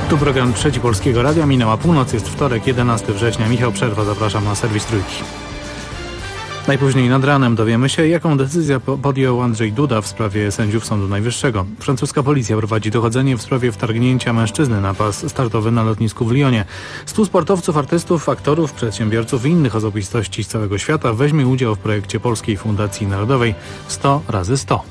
Tu program Trzeci Polskiego Radia. Minęła północ, jest wtorek, 11 września. Michał Przerwa, zapraszam na serwis Trójki. Najpóźniej nad ranem dowiemy się, jaką decyzję podjął Andrzej Duda w sprawie sędziów Sądu Najwyższego. Francuska policja prowadzi dochodzenie w sprawie wtargnięcia mężczyzny na pas startowy na lotnisku w Lyonie. 100 sportowców, artystów, aktorów, przedsiębiorców i innych osobistości z całego świata weźmie udział w projekcie Polskiej Fundacji Narodowej 100 razy 100.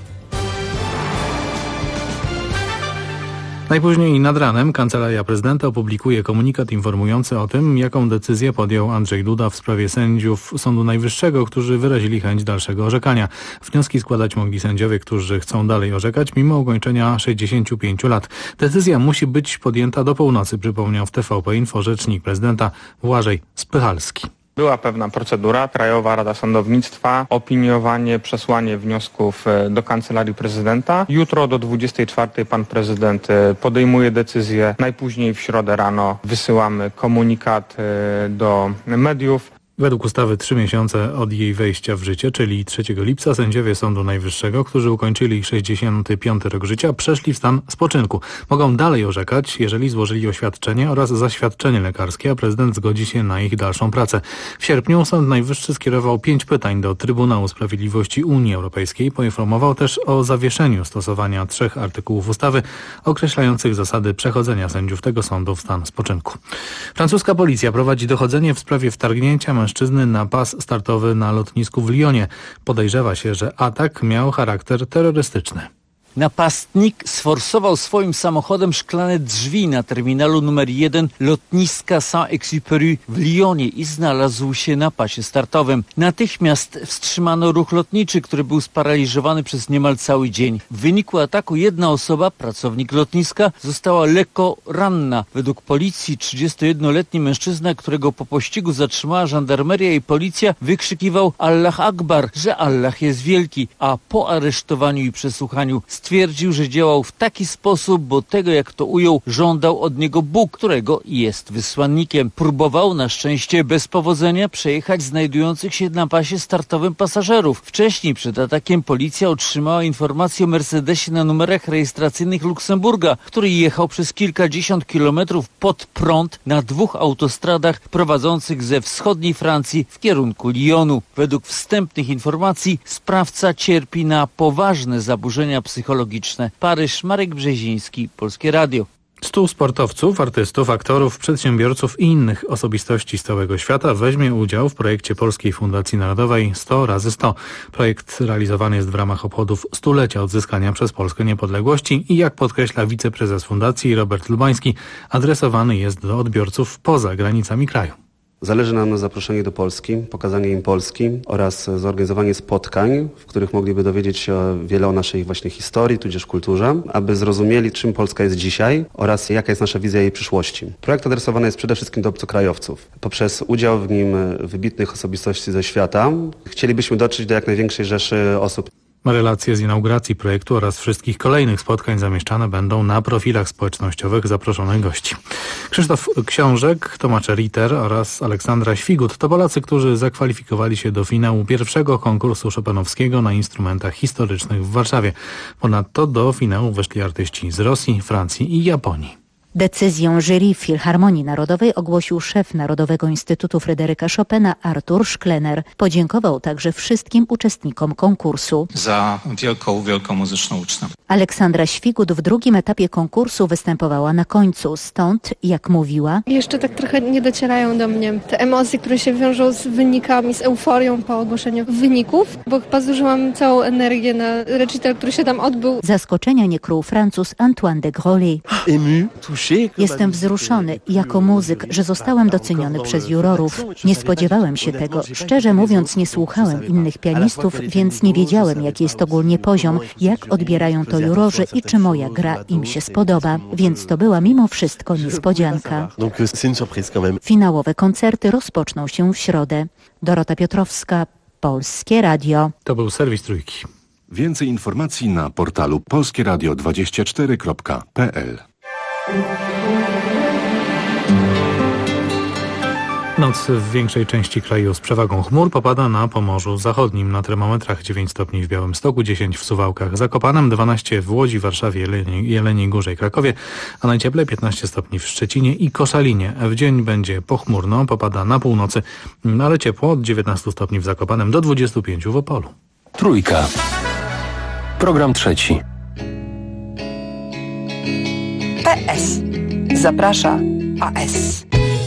Najpóźniej nad ranem Kancelaria Prezydenta opublikuje komunikat informujący o tym, jaką decyzję podjął Andrzej Duda w sprawie sędziów Sądu Najwyższego, którzy wyrazili chęć dalszego orzekania. Wnioski składać mogli sędziowie, którzy chcą dalej orzekać mimo ukończenia 65 lat. Decyzja musi być podjęta do północy, przypomniał w TVP Info rzecznik prezydenta Błażej Spychalski. Była pewna procedura, Krajowa Rada Sądownictwa, opiniowanie, przesłanie wniosków do Kancelarii Prezydenta. Jutro do 24 pan prezydent podejmuje decyzję. Najpóźniej w środę rano wysyłamy komunikat do mediów. Według ustawy 3 miesiące od jej wejścia w życie, czyli 3 lipca, sędziowie Sądu Najwyższego, którzy ukończyli 65 rok życia, przeszli w stan spoczynku. Mogą dalej orzekać, jeżeli złożyli oświadczenie oraz zaświadczenie lekarskie, a prezydent zgodzi się na ich dalszą pracę. W sierpniu Sąd Najwyższy skierował 5 pytań do Trybunału Sprawiedliwości Unii Europejskiej. Poinformował też o zawieszeniu stosowania 3 artykułów ustawy określających zasady przechodzenia sędziów tego sądu w stan spoczynku. Francuska policja prowadzi dochodzenie w sprawie wtargnięcia mężczyzny na pas startowy na lotnisku w Lyonie. Podejrzewa się, że atak miał charakter terrorystyczny. Napastnik sforsował swoim samochodem szklane drzwi na terminalu numer 1 lotniska Saint-Exupéry w Lyonie i znalazł się na pasie startowym. Natychmiast wstrzymano ruch lotniczy, który był sparaliżowany przez niemal cały dzień. W wyniku ataku jedna osoba, pracownik lotniska, została lekko ranna. Według policji 31-letni mężczyzna, którego po pościgu zatrzymała żandarmeria i policja, wykrzykiwał Allah Akbar, że Allah jest wielki, a po aresztowaniu i przesłuchaniu stwierdził, że działał w taki sposób, bo tego, jak to ujął, żądał od niego Bóg, którego jest wysłannikiem. Próbował, na szczęście bez powodzenia, przejechać znajdujących się na pasie startowym pasażerów. Wcześniej przed atakiem policja otrzymała informację o Mercedesie na numerach rejestracyjnych Luksemburga, który jechał przez kilkadziesiąt kilometrów pod prąd na 2 autostradach prowadzących ze wschodniej Francji w kierunku Lyonu. Według wstępnych informacji sprawca cierpi na poważne zaburzenia psychologiczne. Paryż, Marek Brzeziński, Polskie Radio. 100 sportowców, artystów, aktorów, przedsiębiorców i innych osobistości z całego świata weźmie udział w projekcie Polskiej Fundacji Narodowej 100 razy 100. Projekt realizowany jest w ramach obchodów 100-lecia odzyskania przez Polskę niepodległości i, jak podkreśla wiceprezes Fundacji Robert Lubański, adresowany jest do odbiorców poza granicami kraju. Zależy nam na zaproszeniu do Polski, pokazanie im Polski oraz zorganizowanie spotkań, w których mogliby dowiedzieć się wiele o naszej właśnie historii, tudzież kulturze, aby zrozumieli, czym Polska jest dzisiaj oraz jaka jest nasza wizja jej przyszłości. Projekt adresowany jest przede wszystkim do obcokrajowców. Poprzez udział w nim wybitnych osobistości ze świata chcielibyśmy dotrzeć do jak największej rzeszy osób. Relacje z inauguracji projektu oraz wszystkich kolejnych spotkań zamieszczane będą na profilach społecznościowych zaproszonych gości. Krzysztof Książek, Tomasz Ritter oraz Aleksandra Świgut to Polacy, którzy zakwalifikowali się do finału pierwszego konkursu chopinowskiego na instrumentach historycznych w Warszawie. Ponadto do finału weszli artyści z Rosji, Francji i Japonii. Decyzję jury Filharmonii Narodowej ogłosił szef Narodowego Instytutu Fryderyka Chopina Artur Szklener. Podziękował także wszystkim uczestnikom konkursu. Za wielką muzyczną ucztę. Aleksandra Świgut w drugim etapie konkursu występowała na końcu. Stąd, jak mówiła, jeszcze tak trochę nie docierają do mnie te emocje, które się wiążą z wynikami, z euforią po ogłoszeniu wyników, bo chyba zużyłam całą energię na recital, który się tam odbył. Zaskoczenia nie krył Francuz Antoine de Grollet. Jestem wzruszony jako muzyk, że zostałem doceniony przez jurorów. Nie spodziewałem się tego. Szczerze mówiąc, nie słuchałem innych pianistów, więc nie wiedziałem, jaki jest ogólnie poziom, jak odbierają to jurorzy i czy moja gra im się spodoba. Więc to była mimo wszystko niespodzianka. Finałowe koncerty rozpoczną się w środę. Dorota Piotrowska, Polskie Radio. To był serwis Trójki. Więcej informacji na portalu polskieradio24.pl. Noc w większej części kraju z przewagą chmur, popada na Pomorzu Zachodnim. Na termometrach 9 stopni w Białymstoku, 10 w Suwałkach, Zakopanem, 12 w Łodzi, Warszawie, Jeleniej Górze i Krakowie, a najcieplej 15 stopni w Szczecinie i Koszalinie. W dzień będzie pochmurno, popada na północy, ale ciepło od 19 stopni w Zakopanem do 25 w Opolu. Trójka. Program trzeci. PS. Zaprasza AS.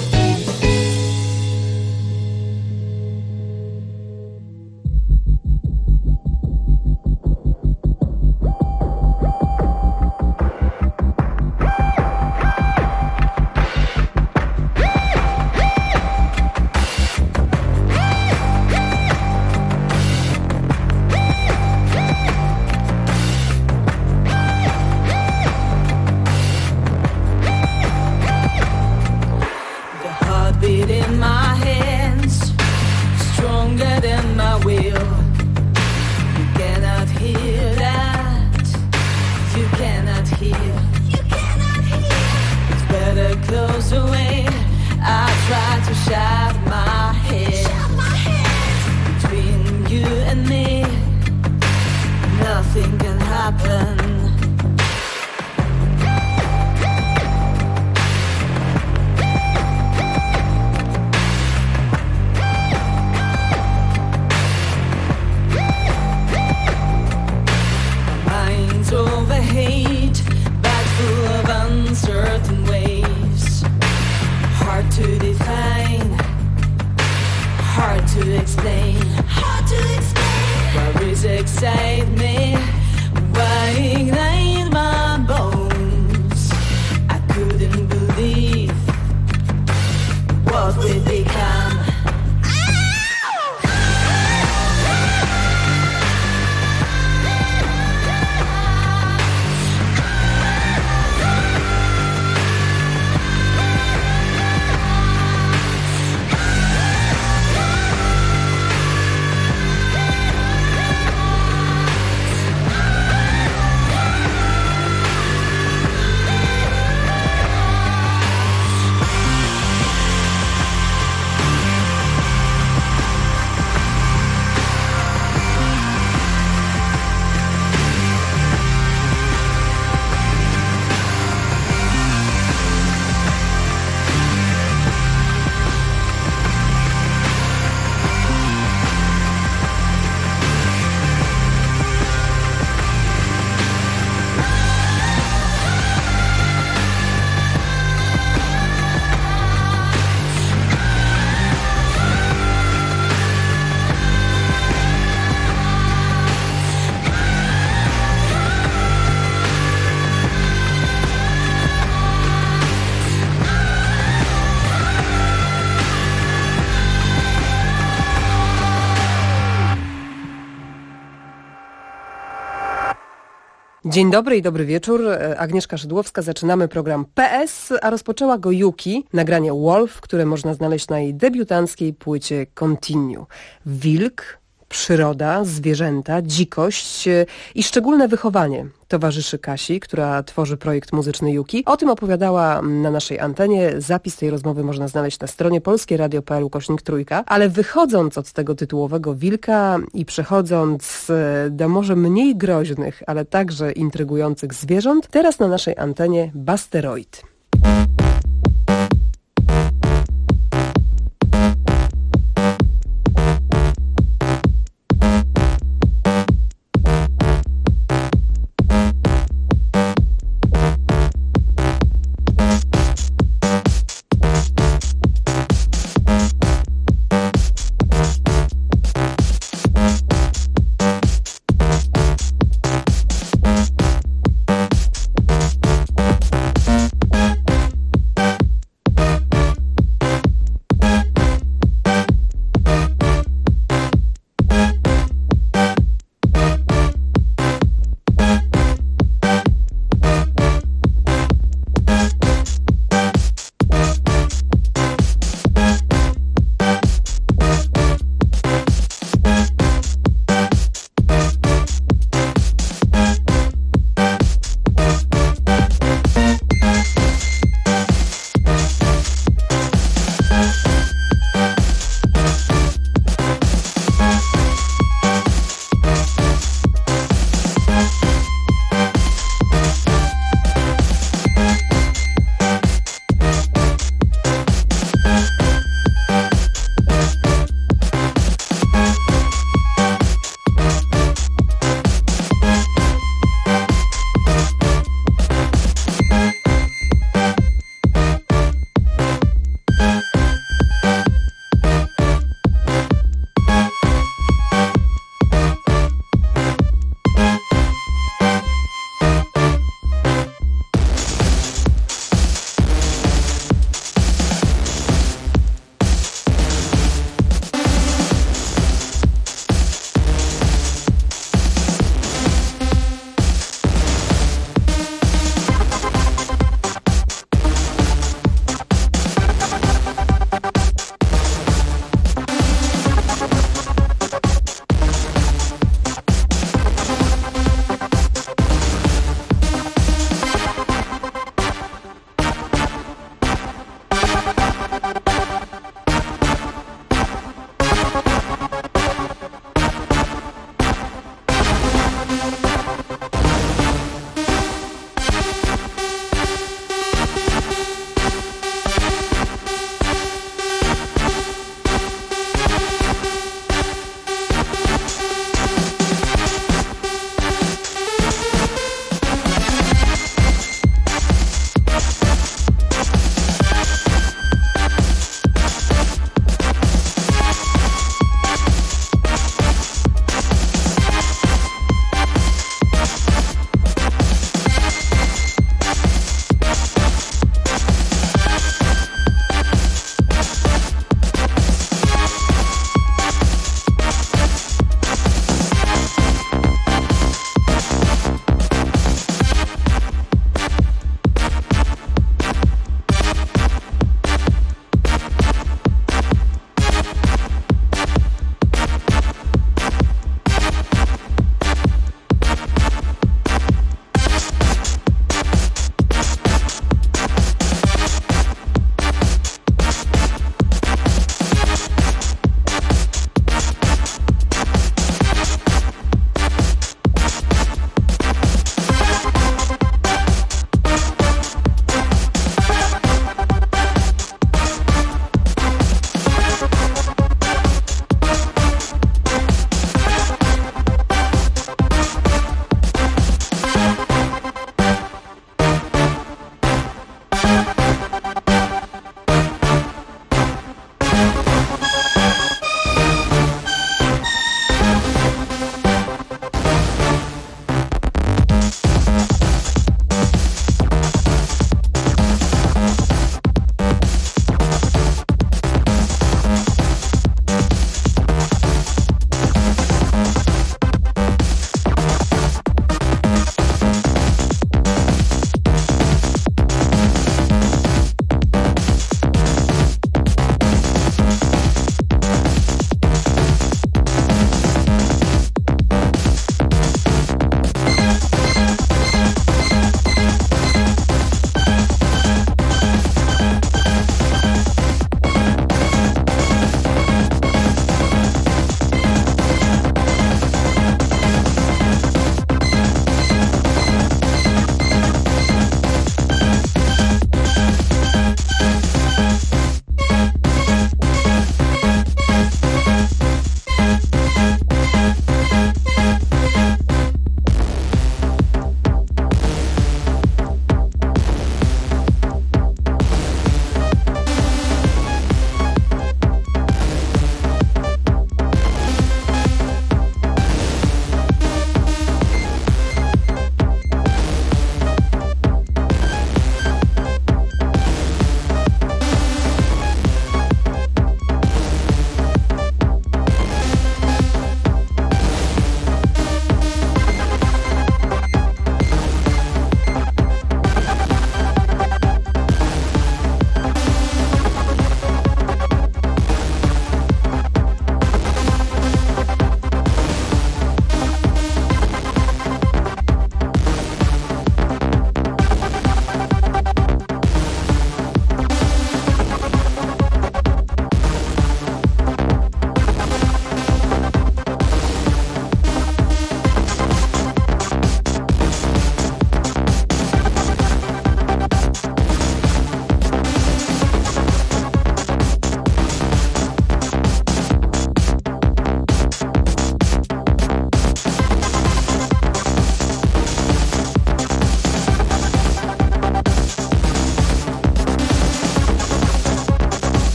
Dzień dobry i dobry wieczór. Agnieszka Szydłowska. Zaczynamy program PS, a rozpoczęła go Yuki, nagranie Wolf, które można znaleźć na jej debiutanckiej płycie Continue. Wilk, przyroda, zwierzęta, dzikość i szczególne wychowanie towarzyszy Kasi, która tworzy projekt muzyczny Yuki. O tym opowiadała na naszej antenie. Zapis tej rozmowy można znaleźć na stronie polskieradio.pl/3. Ale wychodząc od tego tytułowego wilka i przechodząc do może mniej groźnych, ale także intrygujących zwierząt, teraz na naszej antenie Basteroid.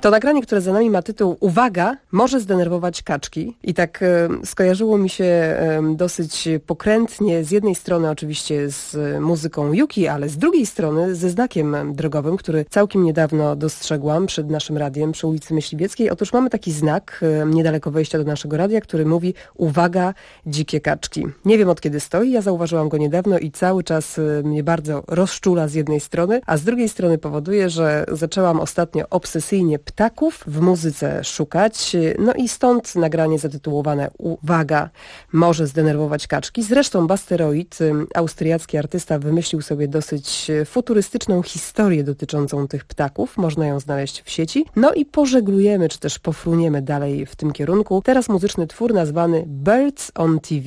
To nagranie, które za nami ma tytuł Uwaga, może zdenerwować kaczki. I tak skojarzyło mi się dosyć pokrętnie z jednej strony oczywiście z muzyką Yuki, ale z drugiej strony ze znakiem drogowym, który całkiem niedawno dostrzegłam przed naszym radiem przy ulicy Myśliwieckiej. Otóż mamy taki znak niedaleko wejścia do naszego radia, który mówi uwaga, dzikie kaczki. Nie wiem od kiedy stoi, ja zauważyłam go niedawno i cały czas mnie bardzo rozczula z jednej strony, a z drugiej strony powoduje, że zaczęłam ostatnio obsesyjnie ptaków w muzyce szukać. No i stąd nagranie zatytułowane Uwaga, może zdenerwować kaczki. Zresztą Basteroid, austriacki artysta, wymyślił sobie dosyć futurystyczną historię dotyczącą tych ptaków. Można ją znaleźć w sieci. No i pożeglujemy, czy też pofruniemy dalej w tym kierunku. Teraz muzyczny twór nazwany Birds on TV.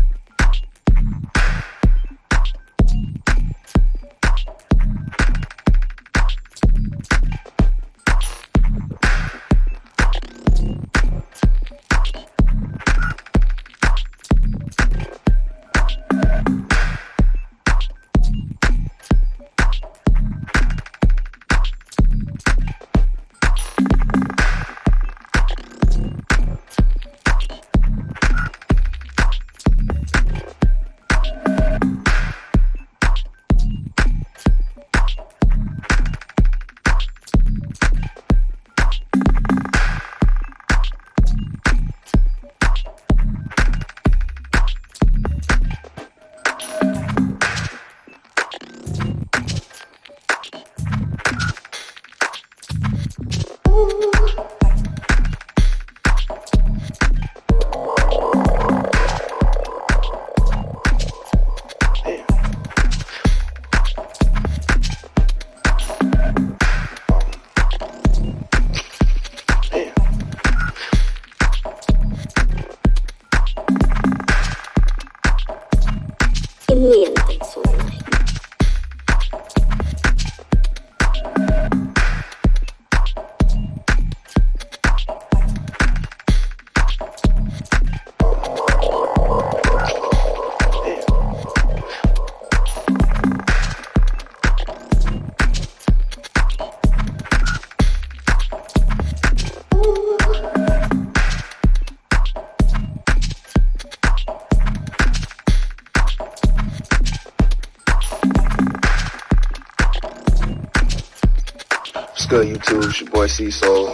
Good YouTube, it's your boy C Soul.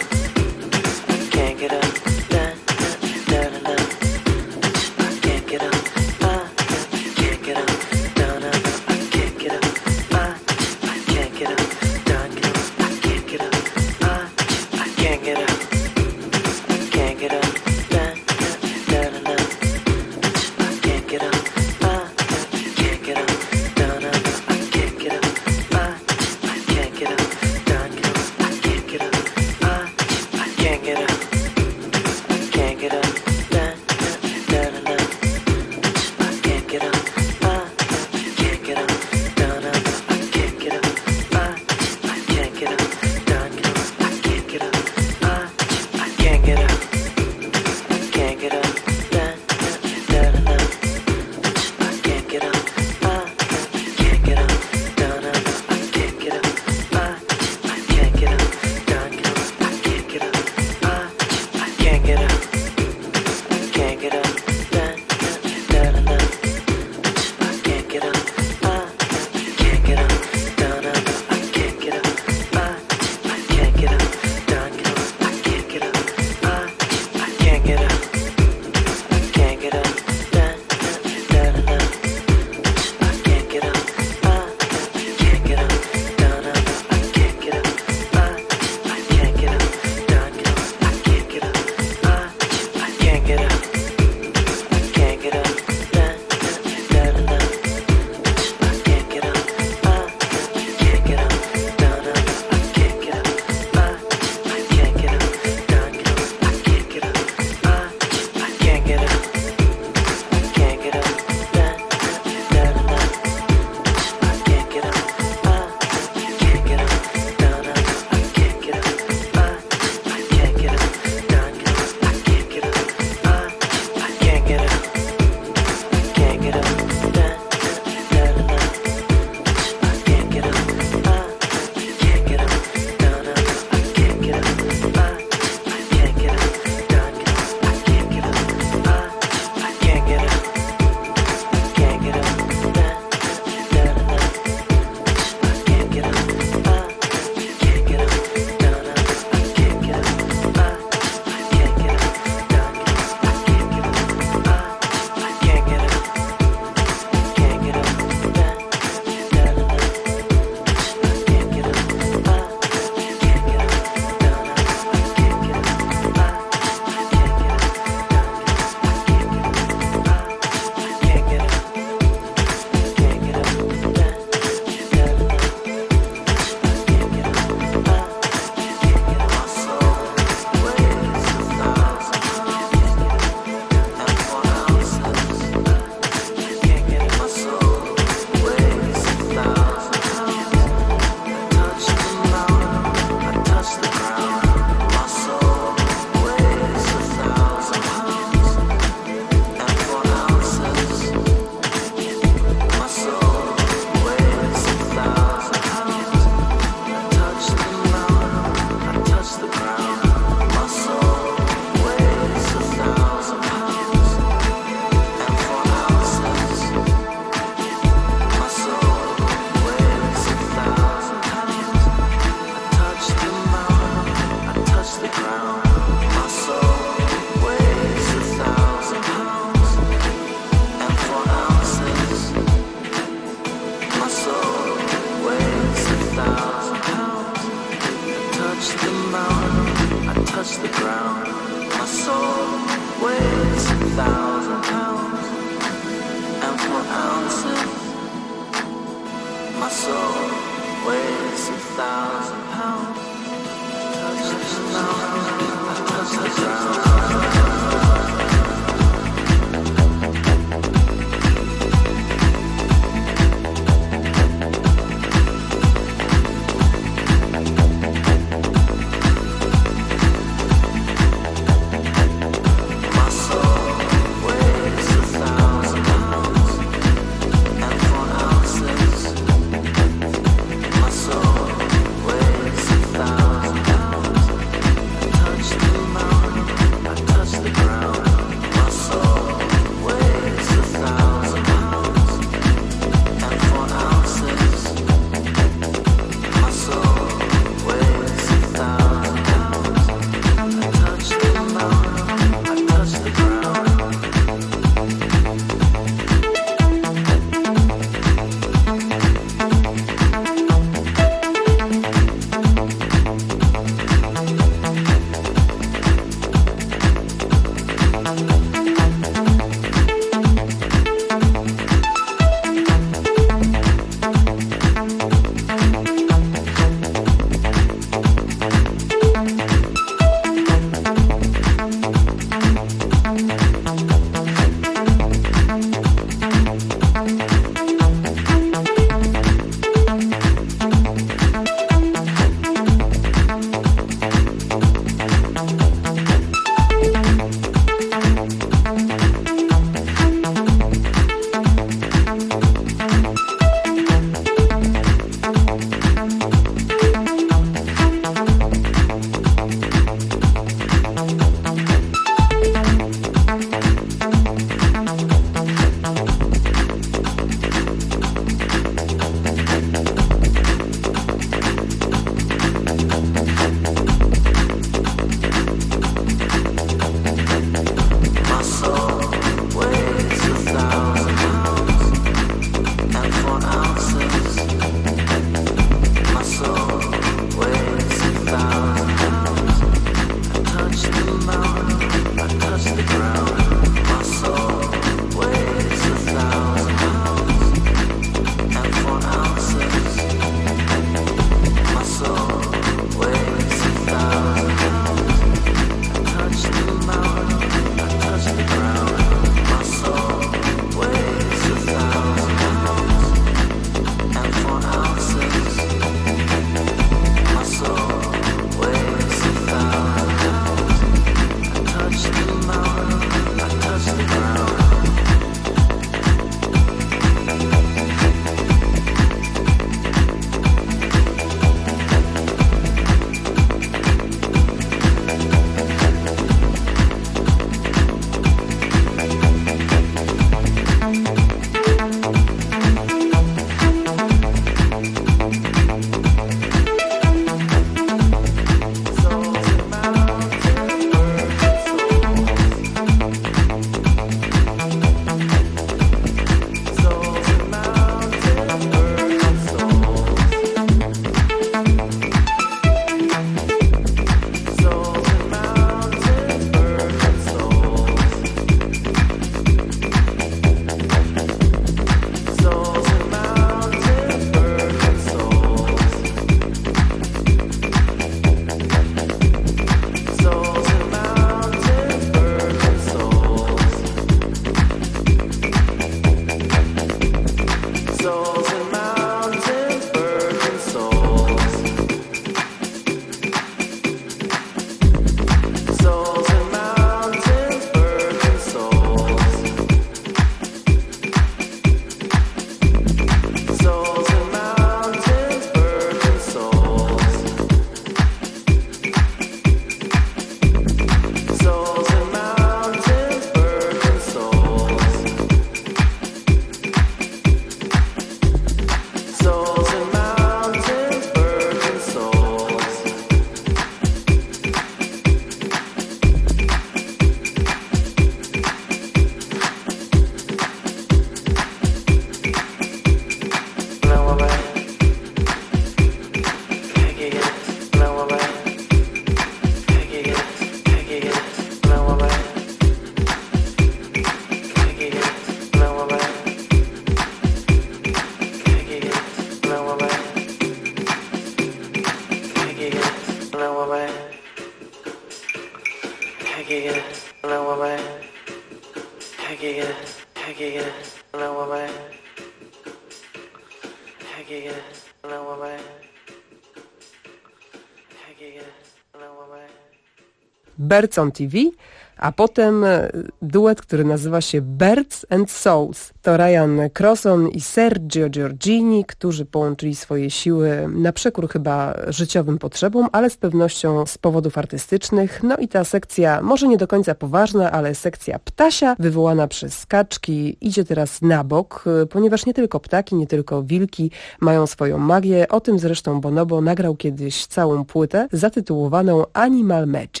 Birds on TV, a potem duet, który nazywa się Birds and Souls. To Ryan Crosson i Sergio Giorgini, którzy połączyli swoje siły na przekór chyba życiowym potrzebom, ale z pewnością z powodów artystycznych. No i ta sekcja, może nie do końca poważna, ale sekcja ptasia, wywołana przez kaczki, idzie teraz na bok, ponieważ nie tylko ptaki, nie tylko wilki mają swoją magię. O tym zresztą Bonobo nagrał kiedyś całą płytę zatytułowaną Animal Magic.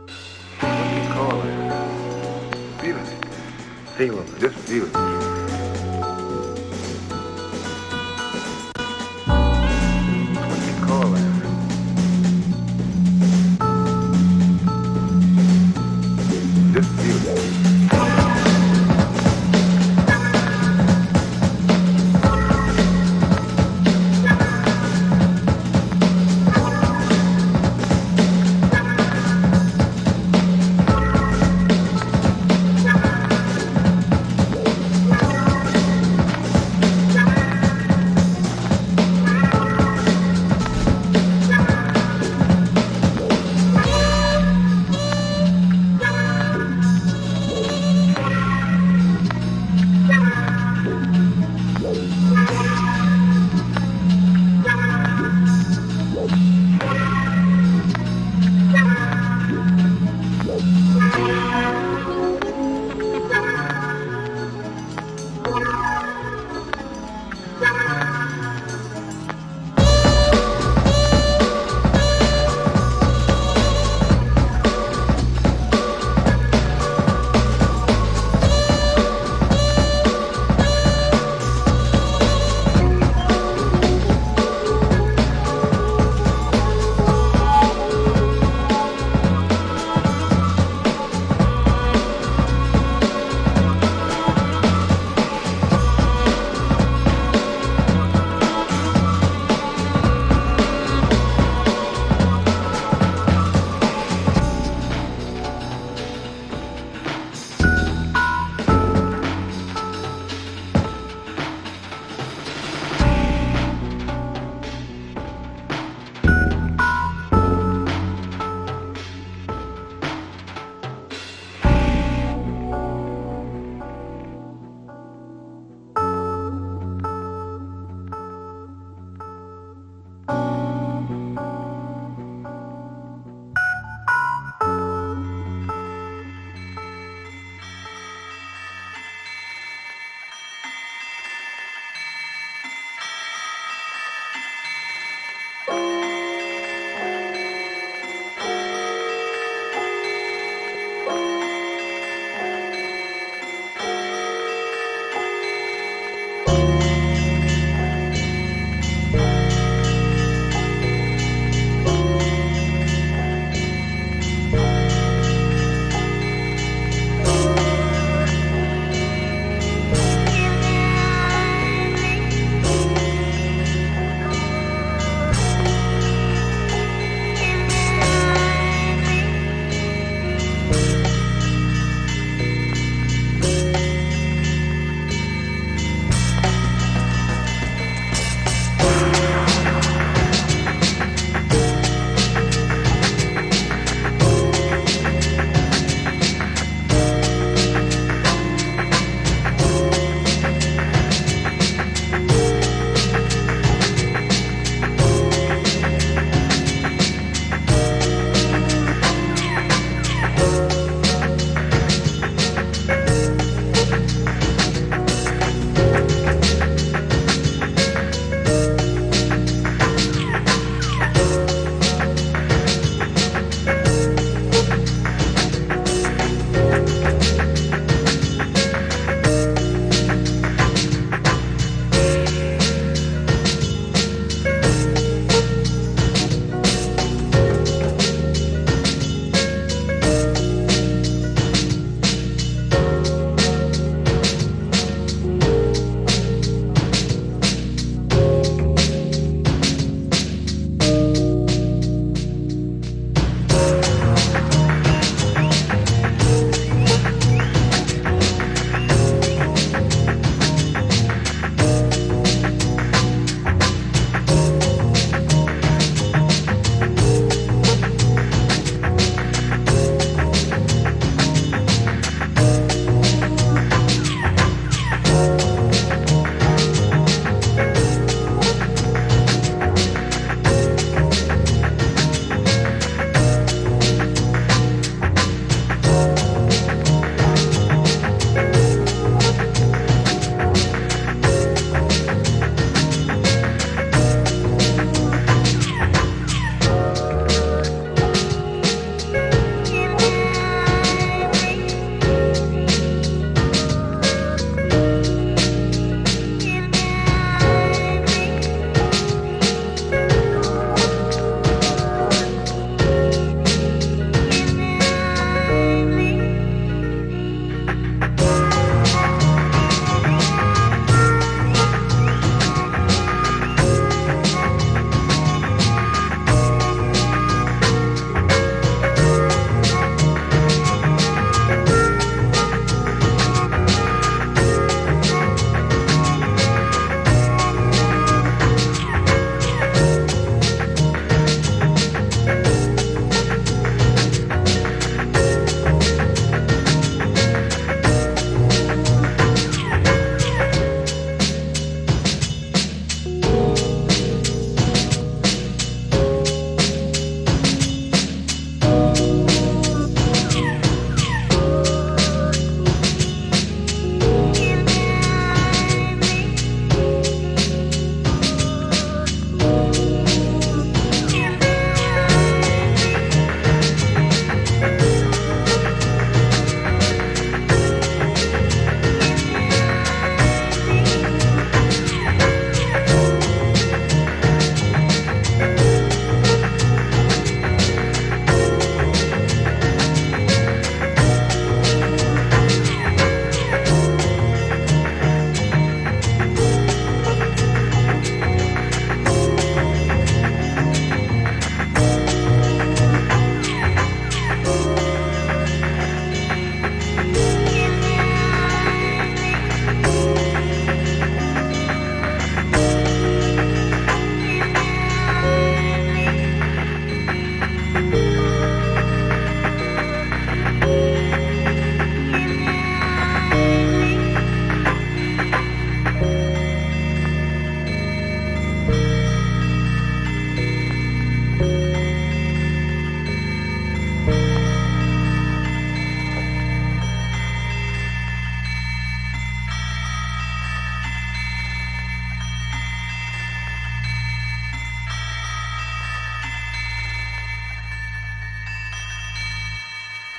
Feel it. Just feel it.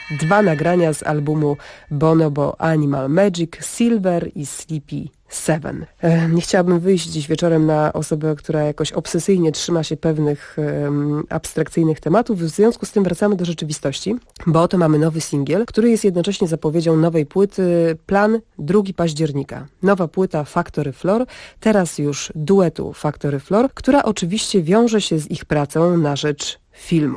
2 nagrania z albumu Bonobo Animal Magic, Silver i Sleepy 7. Nie chciałabym wyjść dziś wieczorem na osobę, która jakoś obsesyjnie trzyma się pewnych abstrakcyjnych tematów. W związku z tym wracamy do rzeczywistości, bo oto mamy nowy singiel, który jest jednocześnie zapowiedzią nowej płyty. Plan 2 października. Nowa płyta Factory Floor, teraz już duetu Factory Floor, która oczywiście wiąże się z ich pracą na rzecz filmu.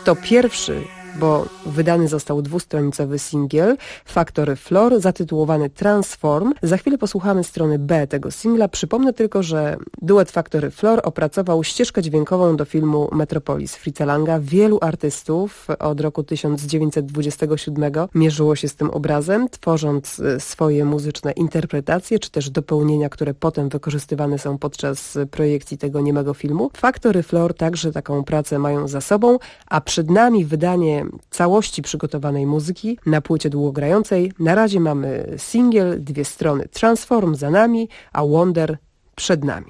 To pierwszy, bo wydany został 2-stronicowy singiel Factory Floor zatytułowany Transform. Za chwilę posłuchamy strony B tego singla. Przypomnę tylko, że duet Factory Floor opracował ścieżkę dźwiękową do filmu Metropolis Fritza Langa. Wielu artystów od roku 1927 mierzyło się z tym obrazem, tworząc swoje muzyczne interpretacje, czy też dopełnienia, które potem wykorzystywane są podczas projekcji tego niemego filmu. Factory Floor także taką pracę mają za sobą, a przed nami wydanie całości przygotowanej muzyki na płycie długogrającej. Na razie mamy singiel, 2 strony. Transform za nami, a Wonder przed nami.